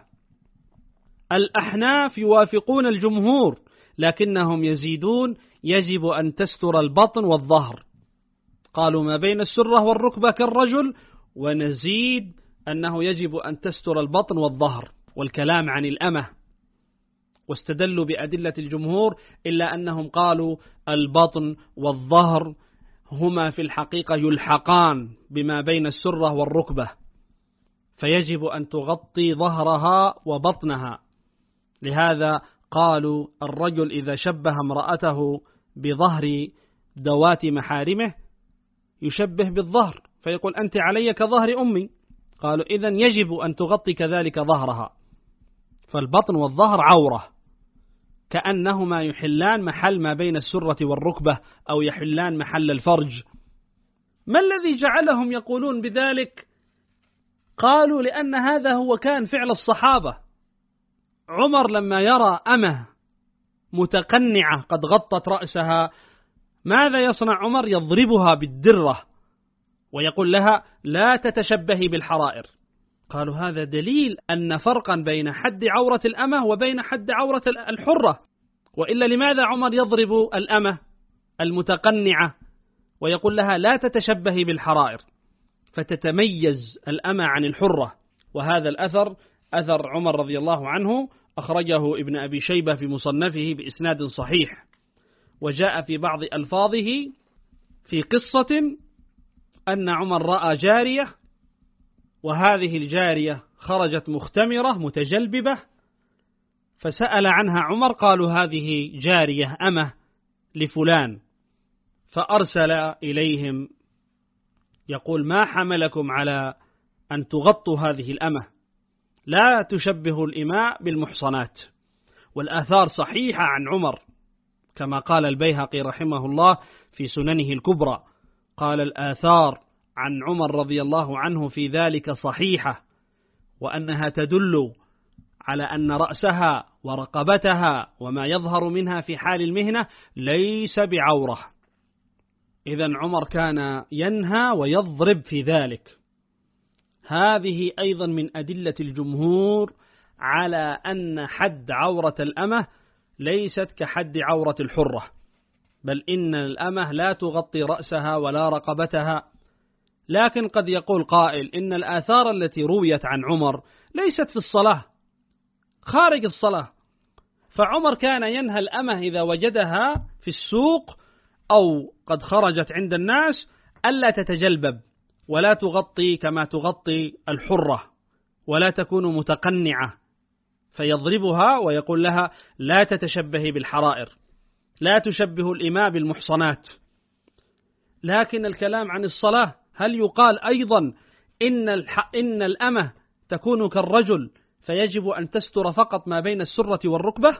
الأحناف يوافقون الجمهور، لكنهم يزيدون: يجب أن تستر البطن والظهر. قالوا ما بين السرة والركبة كالرجل، ونزيد أنه يجب أن تستر البطن والظهر، والكلام عن الأمة. واستدلوا بأدلة الجمهور، إلا أنهم قالوا البطن والظهر هما في الحقيقة يلحقان بما بين السرة والركبة، فيجب أن تغطي ظهرها وبطنها. لهذا قالوا الرجل إذا شبه امرأته بظهر ذوات محارمه يشبه بالظهر، فيقول: أنت علي كظهر أمي. قالوا: إذن يجب أن تغطي كذلك ظهرها. فالبطن والظهر عورة، كأنهما يحلان محل ما بين السرة والركبة، أو يحلان محل الفرج. ما الذي جعلهم يقولون بذلك؟ قالوا: لأن هذا هو كان فعل الصحابة. عمر لما يرى أمة متقنعة قد غطت رأسها، ماذا يصنع عمر؟ يضربها بالدرة ويقول لها: لا تتشبهي بالحرائر. قالوا: هذا دليل أن فرقا بين حد عورة الأمة وبين حد عورة الحرة، وإلا لماذا عمر يضرب الأمة المتقنعة ويقول لها: لا تتشبهي بالحرائر، فتتميز الأمة عن الحرة؟ وهذا الأثر أثر عمر رضي الله عنه، أخرجه ابن أبي شيبة في مصنفه بإسناد صحيح. وجاء في بعض ألفاظه في قصة أن عمر رأى جارية، وهذه الجارية خرجت مختمرة متجلببة، فسأل عنها عمر، قالوا: هذه جارية أمة لفلان. فأرسل إليهم يقول: ما حملكم على أن تغطوا هذه الأمة؟ لا تشبه الإماء بالمحصنات. والآثار صحيحة عن عمر، كما قال البيهقي رحمه الله في سننه الكبرى، قال: الآثار عن عمر رضي الله عنه في ذلك صحيحة، وأنها تدل على أن رأسها ورقبتها وما يظهر منها في حال المهنة ليس بعورة. إذن عمر كان ينهى ويضرب في ذلك. هذه أيضا من أدلة الجمهور على أن حد عورة الأمة ليست كحد عورة الحرة، بل إن الأمة لا تغطي رأسها ولا رقبتها. لكن قد يقول قائل: إن الآثار التي رويت عن عمر ليست في الصلاة، خارج الصلاة. فعمر كان ينهى الأمة إذا وجدها في السوق أو قد خرجت عند الناس ألا تتجلبب ولا تغطي كما تغطي الحرة، ولا تكون متقنعة فيضربها ويقول لها لا تتشبهي بالحرائر، لا تشبه الإماء بالمحصنات. لكن الكلام عن الصلاة، هل يقال أيضا إن, إن الأمة تكون كالرجل فيجب أن تستر فقط ما بين السرة والركبة؟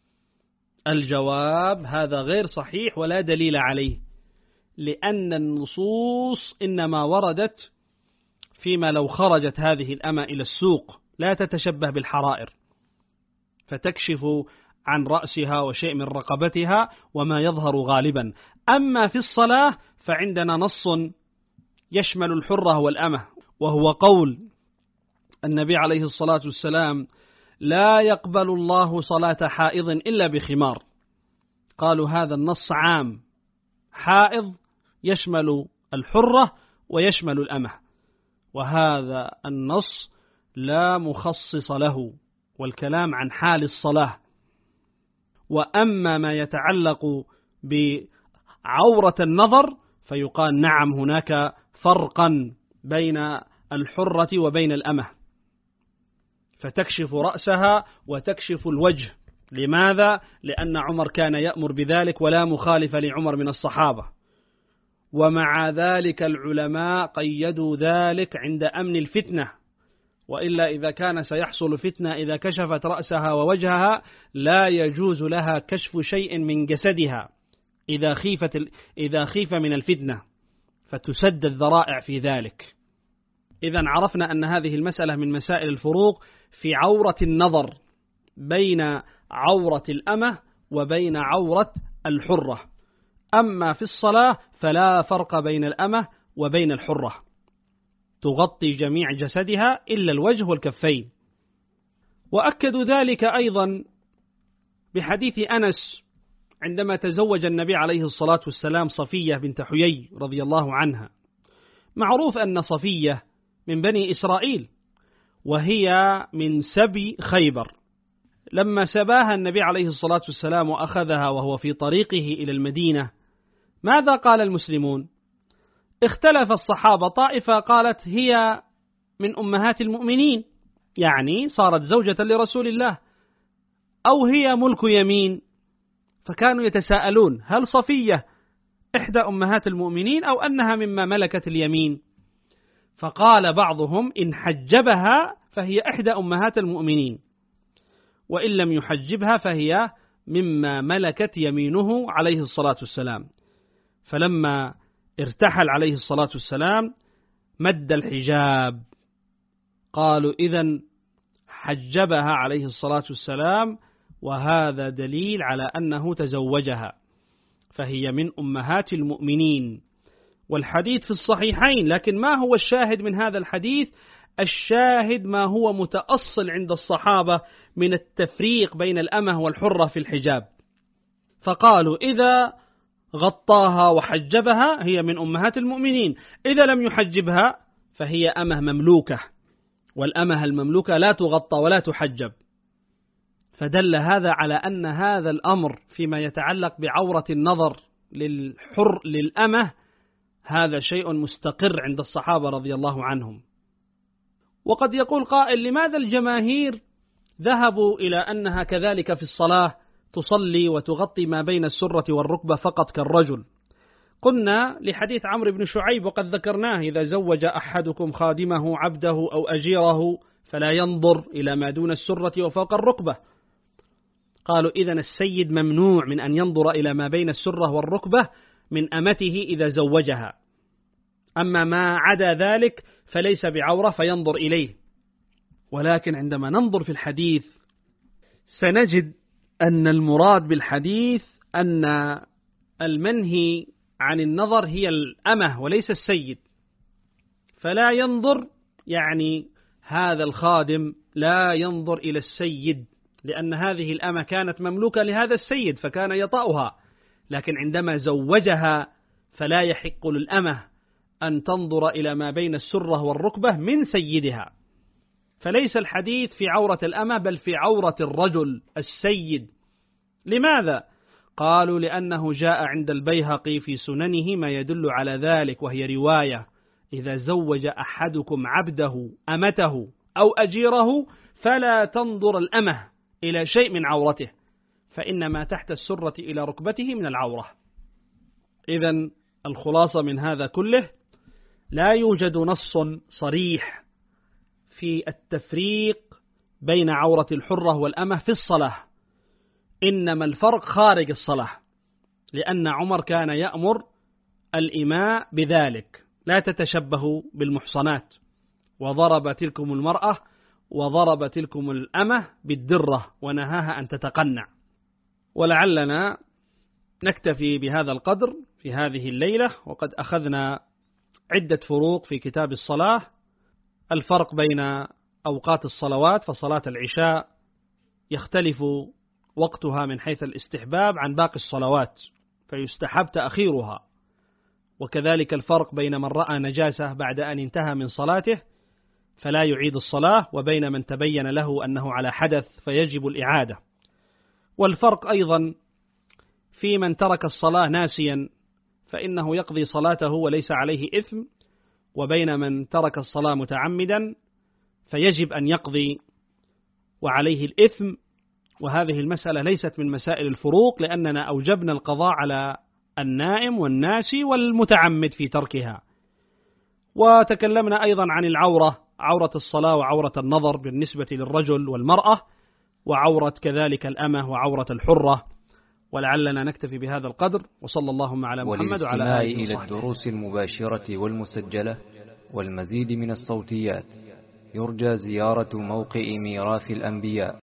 الجواب هذا غير صحيح ولا دليل عليه، لأن النصوص إنما وردت فيما لو خرجت هذه الأمة إلى السوق لا تتشبه بالحرائر فتكشف عن رأسها وشيء من رقبتها وما يظهر غالبا. أما في الصلاة فعندنا نص يشمل الحرة والأمة، وهو قول النبي عليه الصلاة والسلام لا يقبل الله صلاة حائض إلا بخمار. قالوا هذا النص عام، حائض يشمل الحرة ويشمل الأمة، وهذا النص لا مخصص له، والكلام عن حال الصلاة. وأما ما يتعلق بعورة النظر فيقال نعم هناك فرقا بين الحرة وبين الأمة، فتكشف رأسها وتكشف الوجه. لماذا؟ لأن عمر كان يأمر بذلك ولا مخالف لعمر من الصحابة. ومع ذلك العلماء قيدوا ذلك عند أمن الفتنة، وإلا إذا كان سيحصل فتنة إذا كشفت رأسها ووجهها لا يجوز لها كشف شيء من جسدها إذا خيفت إذا خيف من الفتنة، فتسد الذرائع في ذلك. إذا عرفنا أن هذه المسألة من مسائل الفروق في عورة النظر بين عورة الأمة وبين عورة الحرة. أما في الصلاة فلا فرق بين الأمة وبين الحرة، تغطي جميع جسدها إلا الوجه والكفين. وأكدوا ذلك أيضا بحديث أنس عندما تزوج النبي عليه الصلاة والسلام صفية بنت حيي رضي الله عنها. معروف أن صفية من بني إسرائيل وهي من سبي خيبر. لما سباها النبي عليه الصلاة والسلام وأخذها وهو في طريقه إلى المدينة، ماذا قال المسلمون؟ اختلف الصحابة، طائفة قالت هي من أمهات المؤمنين، يعني صارت زوجة لرسول الله، أو هي ملك يمين. فكانوا يتساءلون هل صفية إحدى أمهات المؤمنين أو أنها مما ملكت اليمين؟ فقال بعضهم إن حجبها فهي إحدى أمهات المؤمنين، وإن لم يحجبها فهي مما ملكت يمينه عليه الصلاة والسلام. فلما ارتحل عليه الصلاة والسلام مد الحجاب، قالوا إذن حجبها عليه الصلاة والسلام، وهذا دليل على أنه تزوجها، فهي من أمهات المؤمنين. والحديث في الصحيحين، لكن ما هو الشاهد من هذا الحديث؟ الشاهد ما هو متأصل عند الصحابة من التفريق بين الأمة والحرة في الحجاب. فقالوا إذا غطاها وحجبها هي من أمهات المؤمنين، إذا لم يحجبها فهي أمة مملوكة، والأمة المملوكة لا تغطى ولا تحجب. فدل هذا على أن هذا الأمر فيما يتعلق بعورة النظر للحر للأمة هذا شيء مستقر عند الصحابة رضي الله عنهم. وقد يقول قائل لماذا الجماهير ذهبوا إلى أنها كذلك في الصلاة تصلي وتغطي ما بين السرة والركبة فقط كالرجل؟ قلنا لحديث عمرو بن شعيب وقد ذكرناه إذا زوج أحدكم خادمه عبده أو أجيره فلا ينظر إلى ما دون السرة وفوق الركبة. قالوا إذن السيد ممنوع من أن ينظر إلى ما بين السرة والركبة من أمته إذا زوجها، أما ما عدا ذلك فليس بعورة فينظر إليه. ولكن عندما ننظر في الحديث سنجد أن المراد بالحديث أن المنهي عن النظر هي الأمة وليس السيد. فلا ينظر يعني هذا الخادم لا ينظر إلى السيد، لأن هذه الأمة كانت مملوكة لهذا السيد فكان يطأها، لكن عندما زوجها فلا يحق للأمة أن تنظر إلى ما بين السرة والركبة من سيدها. فليس الحديث في عورة الأمة بل في عورة الرجل السيد. لماذا؟ قالوا لأنه جاء عند البيهقي في سننه ما يدل على ذلك، وهي رواية: إذا زوج أحدكم عبده أمته أو أجيره فلا تنظر الأمة إلى شيء من عورته، فإن ما تحت السرة إلى ركبته من العورة. إذن الخلاصة من هذا كله: لا يوجد نص صريح في التفريق بين عورة الحرة والأمة في الصلاة، إنما الفرق خارج الصلاة، لأن عمر كان يأمر الإماء بذلك: لا تتشبهوا بالمحصنات، وضرب تلكم المرأة وضرب تلكم الأمة بالدرة ونهاها أن تتقنع. ولعلنا نكتفي بهذا القدر في هذه الليلة، وقد أخذنا عدة فروق في كتاب الصلاة. الفرق بين أوقات الصلوات، فصلاة العشاء يختلف وقتها من حيث الاستحباب عن باقي الصلوات، فيستحب تأخيرها. وكذلك الفرق بين من رأى نجاسة بعد أن انتهى من صلاته فلا يعيد الصلاة، وبين من تبين له أنه على حدث فيجب الإعادة. والفرق أيضا في من ترك الصلاة ناسيا فإنه يقضي صلاته وليس عليه إثم، وبين من ترك الصلاة متعمدا فيجب أن يقضي وعليه الإثم. وهذه المسألة ليست من مسائل الفروق، لأننا أوجبنا القضاء على النائم والناسي والمتعمد في تركها. وتكلمنا أيضا عن العورة، عورة الصلاة وعورة النظر بالنسبة للرجل والمرأة، وعورة كذلك الأمة وعورة الحرة. ولعلنا نكتفي بهذا القدر، وصلى اللهم على محمد وعلى آله وصحبه. إلى الدروس المباشرة والمسجلة والمزيد من الصوتيات، يرجى زيارة موقع ميراث الأنبياء